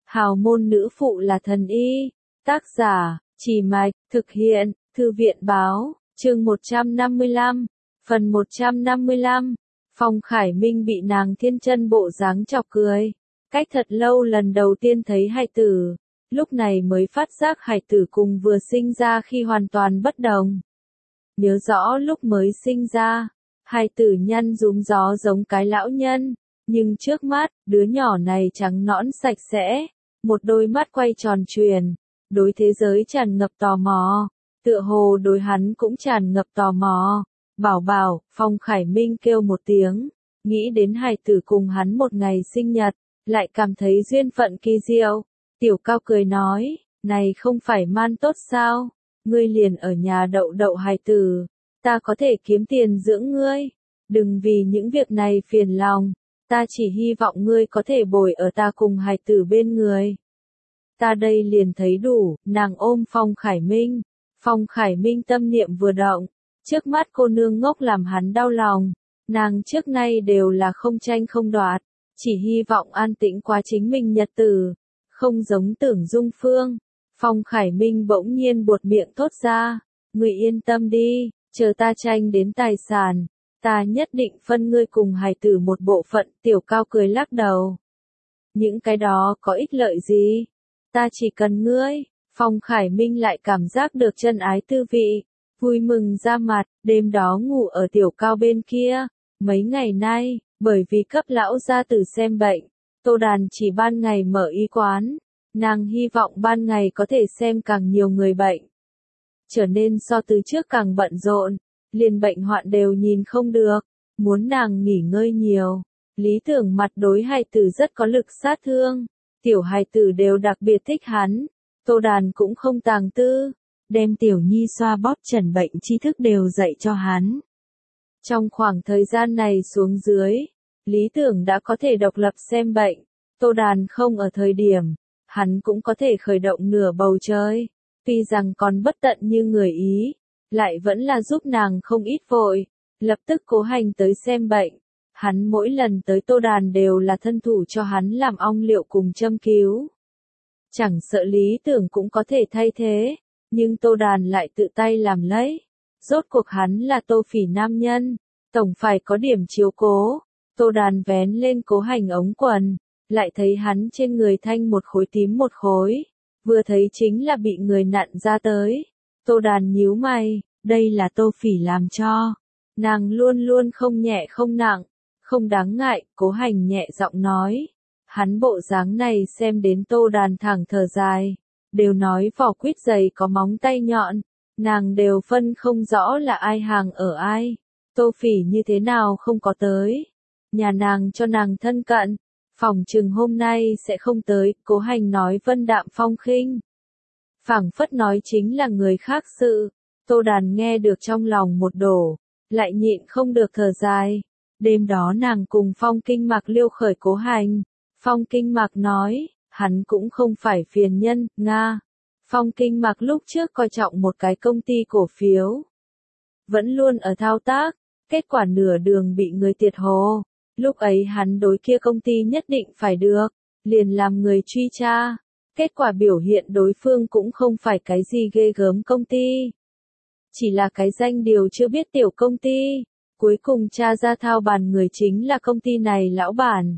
Hào môn nữ phụ là thần y. Tác giả, Chỉ Mạch, thực hiện, Thư viện báo, chương 155, phần 155. Phong Khải Minh bị nàng thiên chân bộ dáng chọc cười. Cách thật lâu lần đầu tiên thấy hài tử, lúc này mới phát giác hài tử cùng vừa sinh ra khi hoàn toàn bất đồng. Nhớ rõ lúc mới sinh ra, hài tử nhăn rúm gió giống cái lão nhân, nhưng trước mắt, đứa nhỏ này trắng nõn sạch sẽ, một đôi mắt quay tròn truyền, đối thế giới tràn ngập tò mò, tựa hồ đối hắn cũng tràn ngập tò mò. Bảo bảo, Phong Khải Minh kêu một tiếng, nghĩ đến hài tử cùng hắn một ngày sinh nhật, lại cảm thấy duyên phận kỳ diệu. Tiểu Cao cười nói, này không phải man tốt sao, ngươi liền ở nhà đậu đậu hài tử, ta có thể kiếm tiền dưỡng ngươi, đừng vì những việc này phiền lòng, ta chỉ hy vọng ngươi có thể bồi ở ta cùng hài tử bên người. Ta đây liền thấy đủ, nàng ôm Phong Khải Minh. Phong Khải Minh tâm niệm vừa động, trước mắt cô nương ngốc làm hắn đau lòng, nàng trước nay đều là không tranh không đoạt, chỉ hy vọng an tĩnh quá chính mình nhật tử, không giống Tưởng Dung Phương. Phong Khải Minh bỗng nhiên buột miệng thốt ra, ngươi yên tâm đi, chờ ta tranh đến tài sản, ta nhất định phân ngươi cùng hài tử một bộ phận. Tiểu Cao cười lắc đầu. Những cái đó có ích lợi gì? Ta chỉ cần ngươi. Phong Khải Minh lại cảm giác được chân ái tư vị, vui mừng ra mặt, đêm đó ngủ ở Tiểu Cao bên kia. Mấy ngày nay, bởi vì cấp lão gia tử xem bệnh, Tô Đàn chỉ ban ngày mở y quán, nàng hy vọng ban ngày có thể xem càng nhiều người bệnh. Trở nên so từ trước càng bận rộn, liền bệnh hoạn đều nhìn không được, muốn nàng nghỉ ngơi nhiều. Lý Tưởng mặt đối hài tử rất có lực sát thương, tiểu hài tử đều đặc biệt thích hắn. Tô Đàn cũng không tàng tư, đem Tiểu Nhi xoa bóp trần bệnh tri thức đều dạy cho hắn. Trong khoảng thời gian này xuống dưới, Lý Tưởng đã có thể độc lập xem bệnh, Tô Đàn không ở thời điểm, hắn cũng có thể khởi động nửa bầu trời, tuy rằng còn bất tận như người Ý, lại vẫn là giúp nàng không ít vội, lập tức Cố Hành tới xem bệnh. Hắn mỗi lần tới Tô Đàn đều là thân thủ cho hắn làm ong liệu cùng châm cứu. Chẳng sợ Lý Tưởng cũng có thể thay thế, nhưng Tô Đàn lại tự tay làm lấy. Rốt cuộc hắn là Tô Phỉ nam nhân, tổng phải có điểm chiếu cố. Tô Đàn vén lên Cố Hành ống quần, lại thấy hắn trên người thanh một khối tím một khối, vừa thấy chính là bị người nặn ra tới. Tô Đàn nhíu mày, đây là Tô Phỉ làm cho. Nàng luôn luôn không nhẹ không nặng, không đáng ngại. Cố Hành nhẹ giọng nói. Hắn bộ dáng này xem đến Tô Đàn thẳng thở dài, đều nói vỏ quýt dày có móng tay nhọn, nàng đều phân không rõ là ai hàng ở ai. Tô Phỉ như thế nào không có tới, nhà nàng cho nàng thân cận, phỏng chừng hôm nay sẽ không tới. Cố Hành nói vân đạm phong khinh, phảng phất nói chính là người khác sự. Tô Đàn nghe được trong lòng một đổ, lại nhịn không được thở dài. Đêm đó nàng cùng Phong Kinh Mạc liêu khởi Cố Hành. Phong Kinh Mạc nói, hắn cũng không phải phiền nhân, Nga. Phong Kinh Mạc lúc trước coi trọng một cái công ty cổ phiếu, vẫn luôn ở thao tác, kết quả nửa đường bị người tiệt hồ. Lúc ấy hắn đối kia công ty nhất định phải được, liền làm người truy tra. Kết quả biểu hiện đối phương cũng không phải cái gì ghê gớm công ty, chỉ là cái danh điều chưa biết tiểu công ty. Cuối cùng tra ra thao bàn người chính là công ty này lão bản.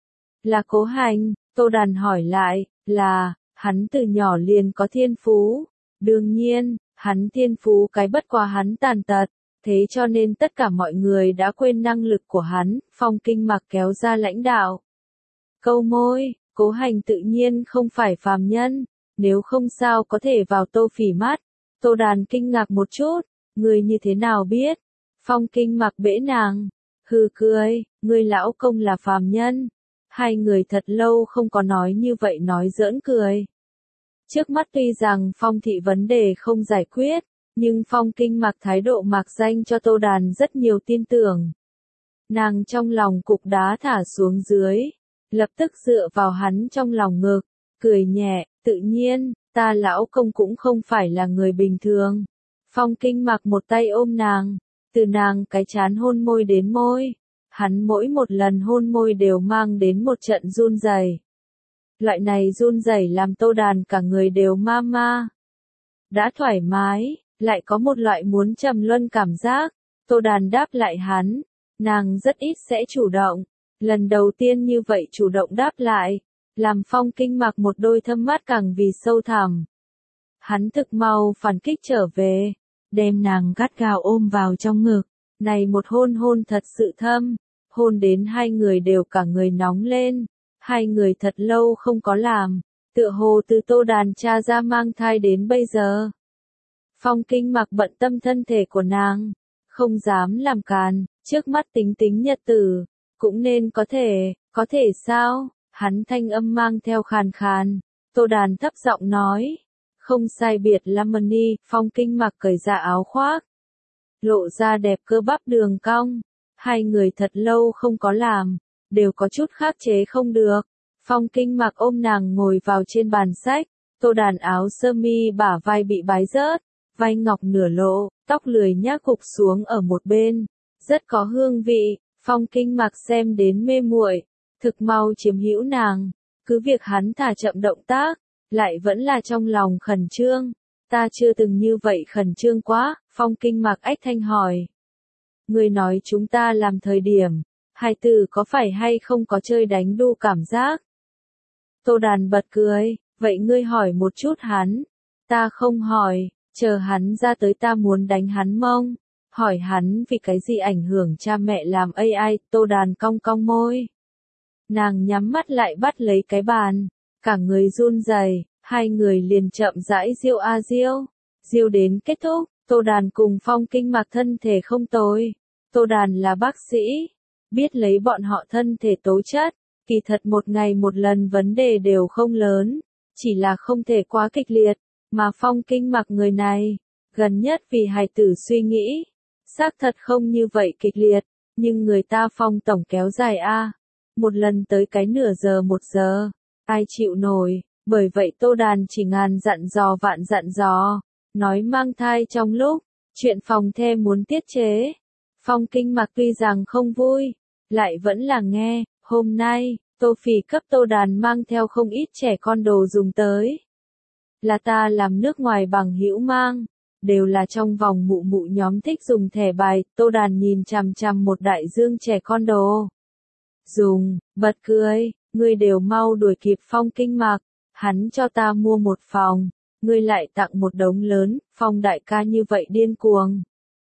Là Cố Hành. Tô Đàn hỏi lại, là, hắn từ nhỏ liền có thiên phú. Đương nhiên, hắn thiên phú cái bất quá hắn tàn tật, thế cho nên tất cả mọi người đã quên năng lực của hắn. Phong Kinh Mạc kéo ra lãnh đạo câu môi, Cố Hành tự nhiên không phải phàm nhân, nếu không sao có thể vào Tô Phỉ mắt. Tô Đàn kinh ngạc một chút, người như thế nào biết? Phong Kinh Mạc bẽ nàng, hừ cười, ngươi lão công là phàm nhân. Hai người thật lâu không có nói như vậy nói giỡn cười. Trước mắt tuy rằng Phong thị vấn đề không giải quyết, nhưng Phong Kinh Mạc thái độ mạc danh cho Tô Đàn rất nhiều tin tưởng. Nàng trong lòng cục đá thả xuống dưới, lập tức dựa vào hắn trong lòng ngực, cười nhẹ, tự nhiên, ta lão công cũng không phải là người bình thường. Phong Kinh Mạc một tay ôm nàng, từ nàng cái trán hôn môi đến môi. Hắn mỗi một lần hôn môi đều mang đến một trận run rẩy. Loại này run rẩy làm Tô Đàn cả người đều ma ma. Đã thoải mái, lại có một loại muốn trầm luân cảm giác. Tô Đàn đáp lại hắn, nàng rất ít sẽ chủ động. Lần đầu tiên như vậy chủ động đáp lại, làm Phong Kinh Mặc một đôi thâm mắt càng vì sâu thẳm. Hắn thực mau phản kích trở về, đem nàng gắt gao ôm vào trong ngực. Này một hôn hôn thật sự thâm, hôn đến hai người đều cả người nóng lên. Hai người thật lâu không có làm, tựa hồ từ Tô Đàn cha ra mang thai đến bây giờ. Phong Kinh Mặc bận tâm thân thể của nàng, không dám làm càn, trước mắt tính tính nhật tử, cũng nên có thể sao? Hắn thanh âm mang theo khàn khàn, Tô Đàn thấp giọng nói, không sai biệt Lamani. Phong Kinh Mặc cởi ra áo khoác, lộ ra đẹp cơ bắp đường cong, hai người thật lâu không có làm, đều có chút khắc chế không được. Phong Kinh Mặc ôm nàng ngồi vào trên bàn sách, Tô Đàn áo sơ mi bả vai bị bái rớt, vai ngọc nửa lộ, tóc lười nhác gục xuống ở một bên, rất có hương vị. Phong Kinh Mặc xem đến mê muội, thực mau chiếm hữu nàng, cứ việc hắn thả chậm động tác, lại vẫn là trong lòng khẩn trương. Ta chưa từng như vậy khẩn trương quá. Phong Kinh Mặc ách thanh hỏi. Người nói chúng ta làm thời điểm, hai tử có phải hay không có chơi đánh đu cảm giác? Tô Đàn bật cười, vậy ngươi hỏi một chút hắn. Ta không hỏi, chờ hắn ra tới ta muốn đánh hắn mông. Hỏi hắn vì cái gì ảnh hưởng cha mẹ làm AI. Tô Đàn cong cong môi. Nàng nhắm mắt lại bắt lấy cái bàn, cả người run rẩy, hai người liền chậm rãi diêu a diêu, diêu đến kết thúc. Tô Đàn cùng Phong Kinh Mặc thân thể không tồi. Tô Đàn là bác sĩ, biết lấy bọn họ thân thể tố chất, kỳ thật một ngày một lần vấn đề đều không lớn, chỉ là không thể quá kịch liệt, mà Phong Kinh Mặc người này, gần nhất vì hài tử suy nghĩ, xác thật không như vậy kịch liệt, nhưng người ta Phong tổng kéo dài a, một lần tới cái nửa giờ một giờ, ai chịu nổi, bởi vậy Tô Đàn chỉ ngàn dặn dò vạn dặn dò, nói mang thai trong lúc, chuyện phòng the muốn tiết chế. Phong Kinh Mặc tuy rằng không vui, lại vẫn là nghe. Hôm nay, Tô Phỉ cấp Tô Đàn mang theo không ít trẻ con đồ dùng tới. Là ta làm nước ngoài bằng hữu mang, đều là trong vòng mụ mụ nhóm thích dùng thẻ bài. Tô Đàn nhìn chằm chằm một đại dương trẻ con đồ dùng, bật cười, ngươi đều mau đuổi kịp Phong Kinh Mặc, hắn cho ta mua một phòng, ngươi lại tặng một đống lớn. Phong đại ca như vậy điên cuồng.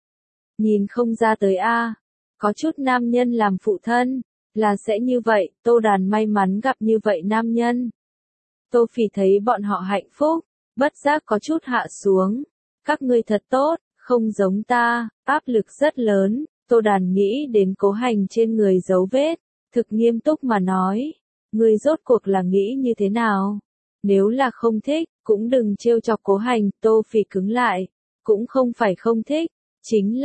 Nhìn không ra tới a, có chút nam nhân làm phụ thân, là sẽ như vậy. Tô Đàn may mắn gặp như vậy nam nhân. Tô Phỉ thấy bọn họ hạnh phúc, bất giác có chút hạ xuống. Các ngươi thật tốt, không giống ta, áp lực rất lớn. Tô Đàn nghĩ đến Cố Hành trên người dấu vết, thực nghiêm túc mà nói, ngươi rốt cuộc là nghĩ như thế nào? Nếu là không thích, cũng đừng trêu chọc Cố Hành. Tô Phỉ cứng lại, cũng không phải không thích, chính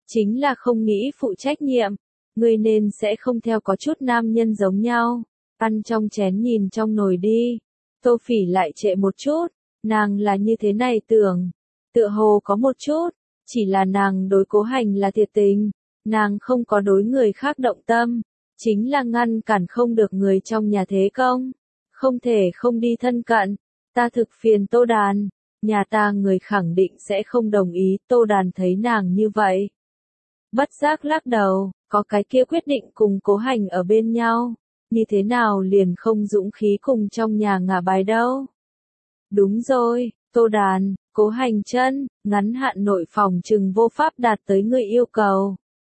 là không nghĩ phụ trách nhiệm. Ngươi nên sẽ không theo có chút nam nhân giống nhau, ăn trong chén nhìn trong nồi đi. Tô Phỉ lại trệ một chút, nàng là như thế này tưởng, tựa hồ có một chút, chỉ là nàng đối Cố Hành là thiệt tình, nàng không có đối người khác động tâm, chính là ngăn cản không được người trong nhà thế công, không thể không đi thân cận. Ta thực phiền Tô Đàn, nhà ta người khẳng định sẽ không đồng ý. Tô Đàn thấy nàng như vậy, bất giác lắc đầu, có cái kia quyết định cùng Cố Hành ở bên nhau, như thế nào liền không dũng khí cùng trong nhà ngả bài đâu. Đúng rồi, Tô Đàn, Cố Hành chân, ngắn hạn nội phòng trừng vô pháp đạt tới người yêu cầu.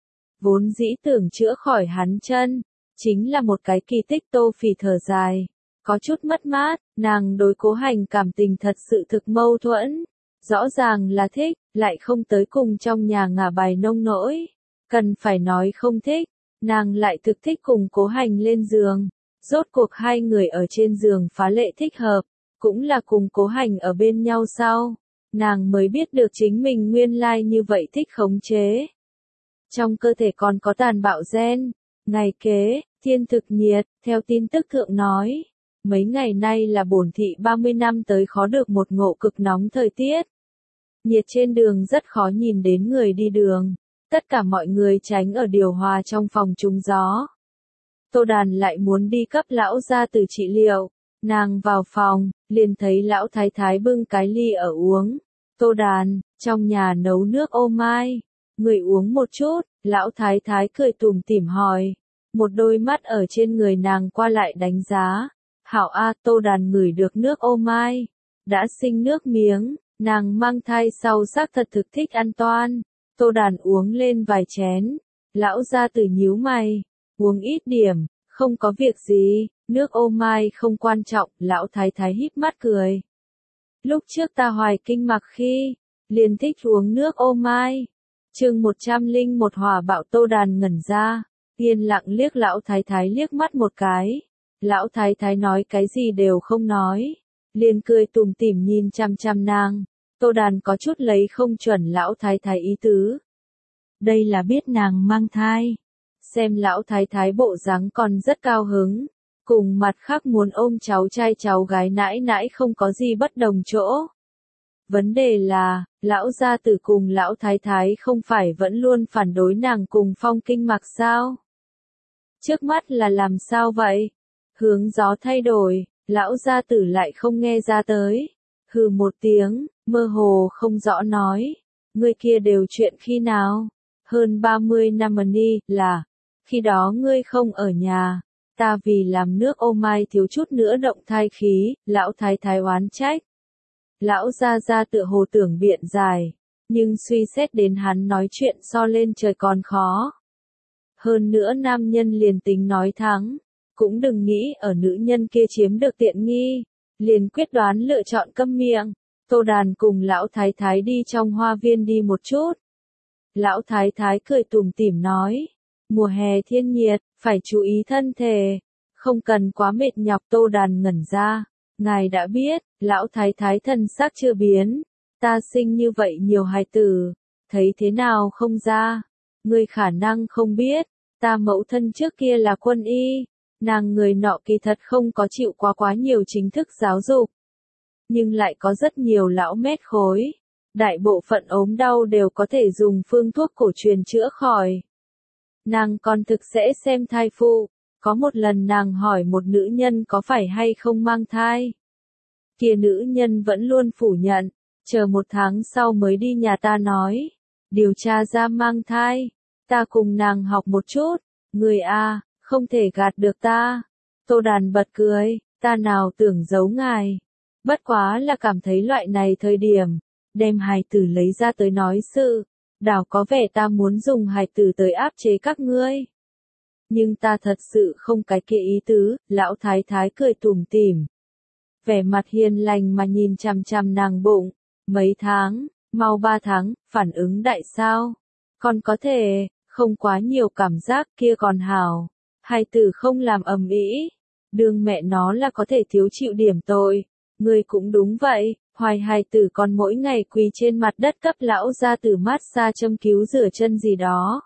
Vốn dĩ tưởng chữa khỏi hắn chân, chính là một cái kỳ tích. Tô Phỉ thở dài, có chút mất mát, nàng đối Cố Hành cảm tình thật sự thực mâu thuẫn. Rõ ràng là thích, lại không tới cùng trong nhà ngả bài nông nỗi. Cần phải nói không thích, nàng lại thực thích cùng Cố Hành lên giường. Rốt cuộc hai người ở trên giường phá lệ thích hợp, cũng là cùng Cố Hành ở bên nhau sau. Nàng mới biết được chính mình nguyên lai như vậy thích khống chế. Trong cơ thể còn có tàn bạo gen. Ngày kế, thiên thực nhiệt, theo tin tức thượng nói. Mấy ngày nay là bổn thị 30 năm tới khó được một ngộ cực nóng thời tiết. Nhiệt trên đường rất khó nhìn đến người đi đường. Tất cả mọi người tránh ở điều hòa trong phòng trúng gió. Tô Đàn lại muốn đi cấp lão gia tử trị liệu. Nàng vào phòng, liền thấy lão thái thái bưng cái ly ở uống. Tô Đàn, trong nhà nấu nước ô mai. Người uống một chút, lão thái thái cười tủm tỉm hỏi. Một đôi mắt ở trên người nàng qua lại đánh giá. Hảo A, Tô Đàn ngửi được nước ô mai. Đã sinh nước miếng, nàng mang thai sau xác thật thực thích ăn toan. Tô Đàn uống lên vài chén. Lão gia tử nhíu mày. Uống ít điểm, không có việc gì, nước ô mai không quan trọng, lão thái thái híp mắt cười. Lúc trước ta hoài kinh mặc khi, liền thích uống nước ô mai. Chương 101 hỏa bạo. Tô Đàn ngẩn ra, yên lặng liếc lão thái thái liếc mắt một cái. Lão thái thái nói cái gì đều không nói, liền cười tủm tỉm nhìn chăm chăm nàng. Tô Đàn có chút lấy không chuẩn lão thái thái ý tứ. Đây là biết nàng mang thai. Xem lão thái thái bộ dáng còn rất cao hứng, cùng mặt khác muốn ôm cháu trai cháu gái nãi nãi không có gì bất đồng chỗ. Vấn đề là, lão gia tử cùng lão thái thái không phải vẫn luôn phản đối nàng cùng Phong Kinh Mặc sao? Trước mắt là làm sao vậy? Hướng gió thay đổi, lão gia tử lại không nghe ra tới. Hừ một tiếng, mơ hồ không rõ nói. Người kia đều chuyện khi nào? Hơn 30 năm đi, là, khi đó ngươi không ở nhà. Ta vì làm nước ô mai thiếu chút nữa động thai khí, lão thái thái oán trách. Lão gia gia tựa hồ tưởng biện dài, nhưng suy xét đến hắn nói chuyện so lên trời còn khó. Hơn nữa nam nhân liền tính nói thắng, cũng đừng nghĩ ở nữ nhân kia chiếm được tiện nghi, liền quyết đoán lựa chọn câm miệng. Tô Đàn cùng lão thái thái đi trong hoa viên đi một chút. Lão thái thái cười tủm tỉm nói, mùa hè thiên nhiệt, phải chú ý thân thể, không cần quá mệt nhọc. Tô Đàn ngẩn ra, ngài đã biết, lão thái thái thân xác chưa biến, ta sinh như vậy nhiều hài tử, thấy thế nào không ra, ngươi khả năng không biết, ta mẫu thân trước kia là quân y, nàng người nọ kỳ thật không có chịu quá nhiều chính thức giáo dục, nhưng lại có rất nhiều lão mét khối, đại bộ phận ốm đau đều có thể dùng phương thuốc cổ truyền chữa khỏi. Nàng còn thực sẽ xem thai phụ, có một lần nàng hỏi một nữ nhân có phải hay không mang thai. Kia nữ nhân vẫn luôn phủ nhận, chờ 1 tháng sau mới đi nhà ta nói, điều tra ra mang thai, ta cùng nàng học một chút, người a, không thể gạt được ta. Tô Đàn bật cười, ta nào tưởng giấu ngài, bất quá là cảm thấy loại này thời điểm, đem hài tử lấy ra tới nói sự, đảo có vẻ ta muốn dùng hài tử tới áp chế các ngươi. Nhưng ta thật sự không cái kia ý tứ, lão thái thái cười tủm tỉm. Vẻ mặt hiền lành mà nhìn chằm chằm nàng bụng, mấy tháng, mau 3 tháng, phản ứng đại sao? Còn có thể, không quá nhiều cảm giác kia còn hảo, hài tử không làm ầm ĩ, đương mẹ nó là có thể thiếu chịu điểm tội, người cũng đúng vậy. Hoài hài tử còn mỗi ngày quỳ trên mặt đất cấp lão gia tử mát xa châm cứu rửa chân gì đó.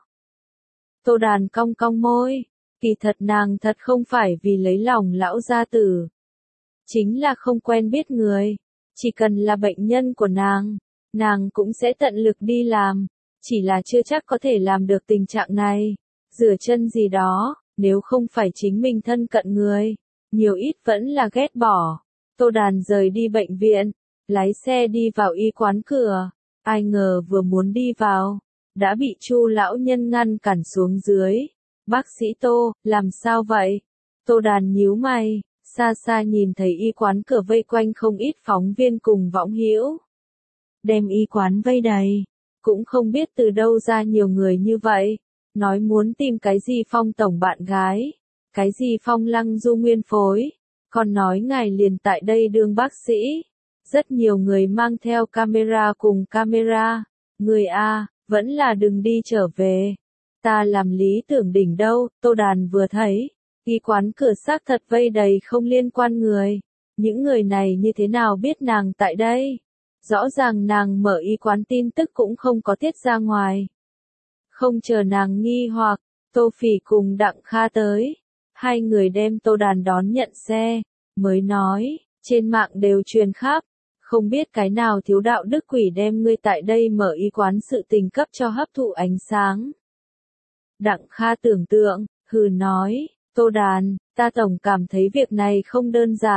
Tô Đàn cong cong môi, kỳ thật nàng thật không phải vì lấy lòng lão gia tử. Chính là không quen biết người, chỉ cần là bệnh nhân của nàng cũng sẽ tận lực đi làm, chỉ là chưa chắc có thể làm được tình trạng này. Rửa chân gì đó, nếu không phải chính mình thân cận người, nhiều ít vẫn là ghét bỏ. Tô Đàn rời đi bệnh viện, lái xe đi vào y quán cửa, ai ngờ vừa muốn đi vào, đã bị Chu lão nhân ngăn cản xuống dưới. Bác sĩ Tô, làm sao vậy? Tô Đàn nhíu mày, xa xa nhìn thấy y quán cửa vây quanh không ít phóng viên cùng võng hữu. Đem y quán vây đầy, cũng không biết từ đâu ra nhiều người như vậy, nói muốn tìm cái gì Phong tổng bạn gái, cái gì Phong Lăng Du nguyên phối, còn nói ngài liền tại đây đương bác sĩ. Rất nhiều người mang theo camera cùng camera, người a, vẫn là đừng đi trở về. Ta làm lý tưởng đỉnh đâu. Tô Đàn vừa thấy, y quán cửa xác thật vây đầy không liên quan người. Những người này như thế nào biết nàng tại đây? Rõ ràng nàng mở y quán tin tức cũng không có tiết ra ngoài. Không chờ nàng nghi hoặc, Tô Phỉ cùng Đặng Kha tới. Hai người đem Tô Đàn đón nhận xe, mới nói, trên mạng đều truyền khắp. Không biết cái nào thiếu đạo đức quỷ đem ngươi tại đây mở y quán sự tình cấp cho hấp thụ ánh sáng. Đặng Kha tưởng tượng, hừ nói, Tô Đàn, ta tổng cảm thấy việc này không đơn giản,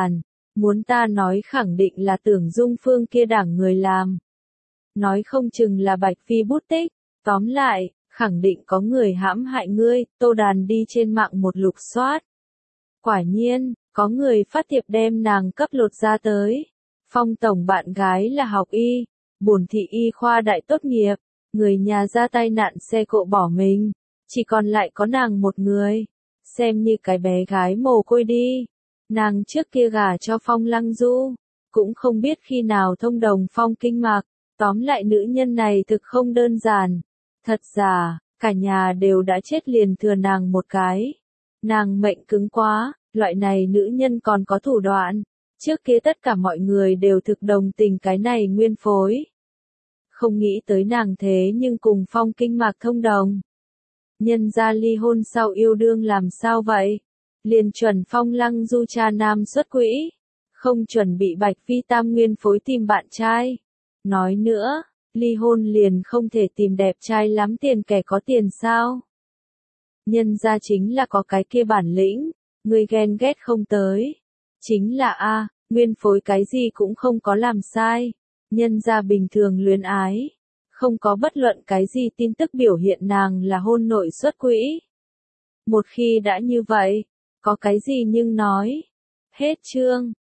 Muốn ta nói khẳng định là Tưởng Dung Phương kia đảng người làm. Nói không chừng là Bạch Phi bút tích. Tóm lại, khẳng định có người hãm hại ngươi, Tô Đàn đi trên mạng một lục soát. Quả nhiên, có người phát thiệp đem nàng cấp lột ra tới. Phong tổng bạn gái là học y, bổn thị y khoa đại tốt nghiệp, người nhà ra tai nạn xe cộ bỏ mình, chỉ còn lại có nàng một người, xem như cái bé gái mồ côi đi. Nàng trước kia gả cho Phong Lăng Du, cũng không biết khi nào thông đồng Phong Kinh Mạc, tóm lại nữ nhân này thực không đơn giản. Thật giả, cả nhà đều đã chết liền thừa nàng một cái. Nàng mệnh cứng quá, loại này nữ nhân còn có thủ đoạn. Trước kia tất cả mọi người đều thực đồng tình cái này nguyên phối. Không nghĩ tới nàng thế nhưng cùng Phong Kinh Mạc thông đồng. Nhân gia ly hôn sau yêu đương làm sao vậy? Liền chuẩn Phong Lăng Du cha nam xuất quỹ. Không chuẩn bị Bạch Phi tam nguyên phối tìm bạn trai. Nói nữa, ly hôn liền không thể tìm đẹp trai lắm tiền kẻ có tiền sao? Nhân gia chính là có cái kia bản lĩnh, người ghen ghét không tới. Chính là a, nguyên phối cái gì cũng không có làm sai. Nhân gia bình thường luyến ái. Không có bất luận cái gì tin tức biểu hiện nàng là hôn nội xuất quỹ. Một khi đã như vậy, có cái gì nhưng nói. Hết chương.